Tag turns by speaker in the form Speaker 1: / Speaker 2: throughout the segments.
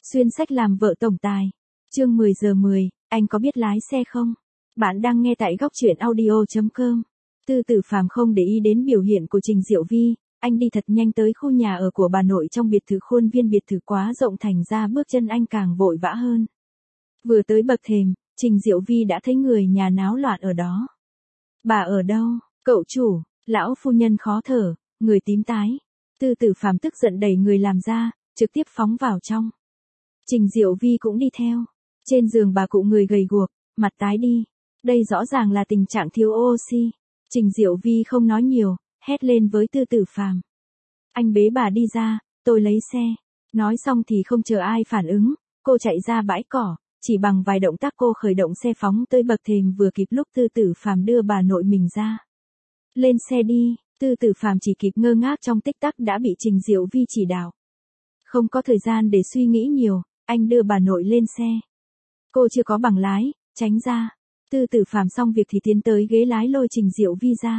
Speaker 1: Xuyên sách làm vợ tổng tài. Chương 10 giờ 10, anh có biết lái xe không? Bạn đang nghe tại góc truyện audio.com. Tư Tử Phàm không để ý đến biểu hiện của Trình Diệu Vi, anh đi thật nhanh tới khu nhà ở của bà nội trong biệt thự khuôn viên biệt thự quá rộng thành ra bước chân anh càng vội vã hơn. Vừa tới bậc thềm, Trình Diệu Vi đã thấy người nhà náo loạn ở đó. Bà ở đâu? Cậu chủ, lão phu nhân khó thở, người tím tái. Tư Tử Phàm tức giận đẩy người làm ra, trực tiếp phóng vào trong. Trình Diệu Vi cũng đi theo. Trên giường bà cụ người gầy guộc, mặt tái đi. Đây rõ ràng là tình trạng thiếu oxy. Trình Diệu Vi không nói nhiều, hét lên với Tư Tử Phàm. Anh bế bà đi ra, tôi lấy xe. Nói xong thì không chờ ai phản ứng, cô chạy ra bãi cỏ, chỉ bằng vài động tác cô khởi động xe phóng tới bậc thềm vừa kịp lúc Tư Tử Phàm đưa bà nội mình ra. Lên xe đi, Tư Tử Phàm chỉ kịp ngơ ngác trong tích tắc đã bị Trình Diệu Vi chỉ đạo. Không có thời gian để suy nghĩ nhiều, anh đưa bà nội lên xe. Cô chưa có bằng lái, tránh ra. Tư Tử Phàm xong việc thì tiến tới ghế lái lôi Trình Diệu Vi ra.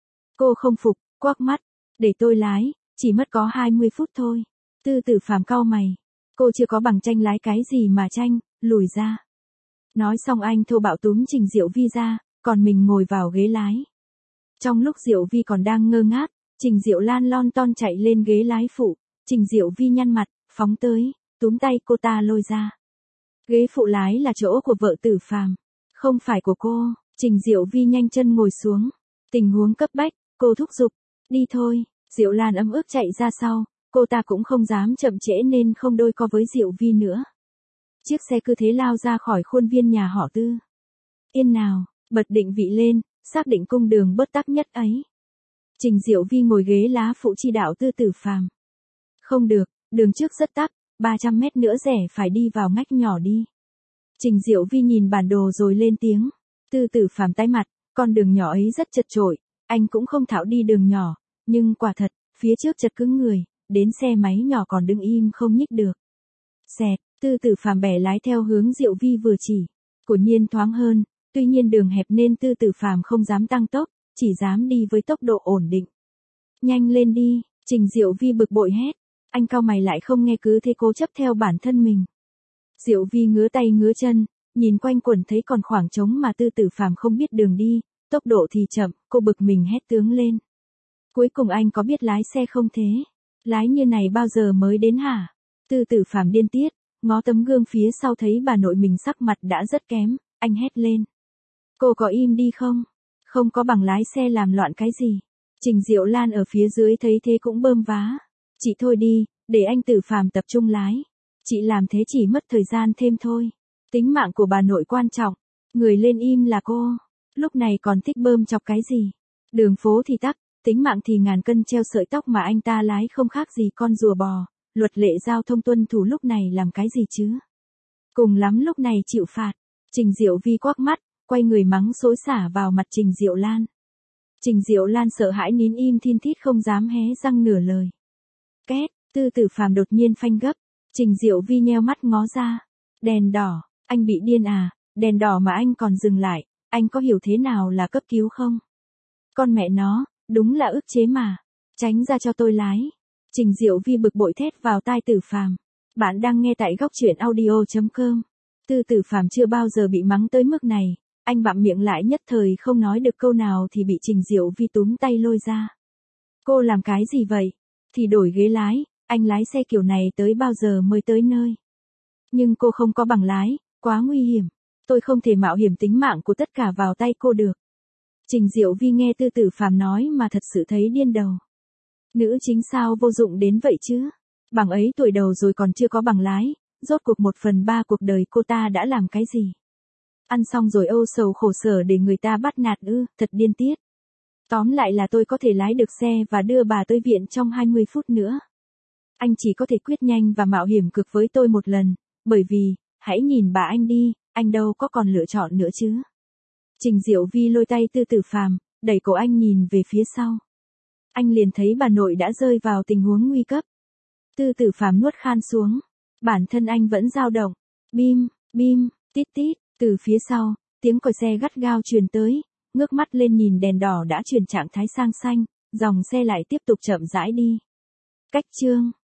Speaker 1: Cô không phục, quắc mắt, để tôi lái, chỉ mất có 20 phút thôi. Tư Tử Phàm cau mày. Cô chưa có bằng tranh lái cái gì mà tranh, lùi ra. Nói xong anh thô bạo túm Trình Diệu Vi ra, còn mình ngồi vào ghế lái. Trong lúc Diệu Vi còn đang ngơ ngác, Trình Diệu Lan lon ton chạy lên ghế lái phụ. Trình Diệu Vi nhăn mặt, phóng tới, túm tay cô ta lôi ra. Ghế phụ lái là chỗ của vợ Tử Phàm, không phải của cô. Trình Diệu Vi nhanh chân ngồi xuống. Tình huống cấp bách, cô thúc giục, đi thôi. Diệu Lan ấm ức chạy ra sau, cô ta cũng không dám chậm trễ nên không đôi co với Diệu Vi nữa. Chiếc xe cứ thế lao ra khỏi khuôn viên nhà họ Tư. Yên nào, bật định vị lên, xác định cung đường bớt tắc nhất ấy. Trình Diệu Vi ngồi ghế lá phụ chi đạo Tư Tử Phàm. Không được, đường trước rất tắc, 300 mét nữa rẽ phải đi vào ngách nhỏ đi. Trình Diệu Vi nhìn bản đồ rồi lên tiếng. Tư Tử Phàm tái mặt, con đường nhỏ ấy rất chật chội, anh cũng không thạo đi đường nhỏ, nhưng quả thật, phía trước chật cứng người, đến xe máy nhỏ còn đứng im không nhích được. Xẹt, Tư Tử Phàm bẻ lái theo hướng Diệu Vi vừa chỉ. Của nhiên thoáng hơn, tuy nhiên đường hẹp nên Tư Tử Phàm không dám tăng tốc, chỉ dám đi với tốc độ ổn định. Nhanh lên đi, Trình Diệu Vi bực bội hét. Anh cau mày lại không nghe cứ thế cố chấp theo bản thân mình. Diệu Vi ngứa tay ngứa chân, nhìn quanh quẩn thấy còn khoảng trống mà Tư Tử Phàm không biết đường đi, tốc độ thì chậm, cô bực mình hét tướng lên. Cuối cùng anh có biết lái xe không thế? Lái như này bao giờ mới đến hả? Tư Tử Phàm điên tiết, ngó tấm gương phía sau thấy bà nội mình sắc mặt đã rất kém, anh hét lên. Cô có im đi không? Không có bằng lái xe làm loạn cái gì? Trình Diệu Lan ở phía dưới thấy thế cũng bơm vá. Chị thôi đi, để anh Tử Phàm tập trung lái. Chị làm thế chỉ mất thời gian thêm thôi. Tính mạng của bà nội quan trọng. Người lên im là cô. Lúc này còn thích bơm chọc cái gì? Đường phố thì tắc, tính mạng thì ngàn cân treo sợi tóc mà anh ta lái không khác gì con rùa bò. Luật lệ giao thông tuân thủ lúc này làm cái gì chứ? Cùng lắm lúc này chịu phạt. Trình Diệu Vi quắc mắt, quay người mắng xối xả vào mặt Trình Diệu Lan. Trình Diệu Lan sợ hãi nín im thin thít không dám hé răng nửa lời. Két, Tư Tử Phàm đột nhiên phanh gấp. Trình Diệu Vi nheo mắt ngó ra. Đèn đỏ, anh bị điên à, đèn đỏ mà anh còn dừng lại, anh có hiểu thế nào là cấp cứu không? Con mẹ nó, đúng là ức chế mà. Tránh ra cho tôi lái. Trình Diệu Vi bực bội thét vào tai Tử Phàm. Bạn đang nghe tại góc truyện audio.com. Tư Tử Phàm chưa bao giờ bị mắng tới mức này, anh bặm miệng lại nhất thời không nói được câu nào thì bị Trình Diệu Vi túm tay lôi ra. Cô làm cái gì vậy? Thì đổi ghế lái, anh lái xe kiểu này tới bao giờ mới tới nơi? Nhưng cô không có bằng lái, quá nguy hiểm. Tôi không thể mạo hiểm tính mạng của tất cả vào tay cô được. Trình Diệu Vi nghe Tư Tử Phàm nói mà thật sự thấy điên đầu. Nữ chính sao vô dụng đến vậy chứ? Bằng ấy tuổi đầu rồi còn chưa có bằng lái, rốt cuộc 1/3 cuộc đời cô ta đã làm cái gì? Ăn xong rồi âu sầu khổ sở để người ta bắt nạt ư, thật điên tiết. Tóm lại là tôi có thể lái được xe và đưa bà tới viện trong 20 phút nữa. Anh chỉ có thể quyết nhanh và mạo hiểm cực với tôi một lần, bởi vì, hãy nhìn bà anh đi, anh đâu có còn lựa chọn nữa chứ. Trình Diệu Vi lôi tay Tư Tử Phàm, đẩy cổ anh nhìn về phía sau. Anh liền thấy bà nội đã rơi vào tình huống nguy cấp. Tư Tử Phàm nuốt khan xuống. Bản thân anh vẫn dao động. Bim, bim, tít tít, từ phía sau, tiếng còi xe gắt gao truyền tới, ngước mắt lên nhìn đèn đỏ đã chuyển trạng thái sang xanh, dòng xe lại tiếp tục chậm rãi đi. Cách chương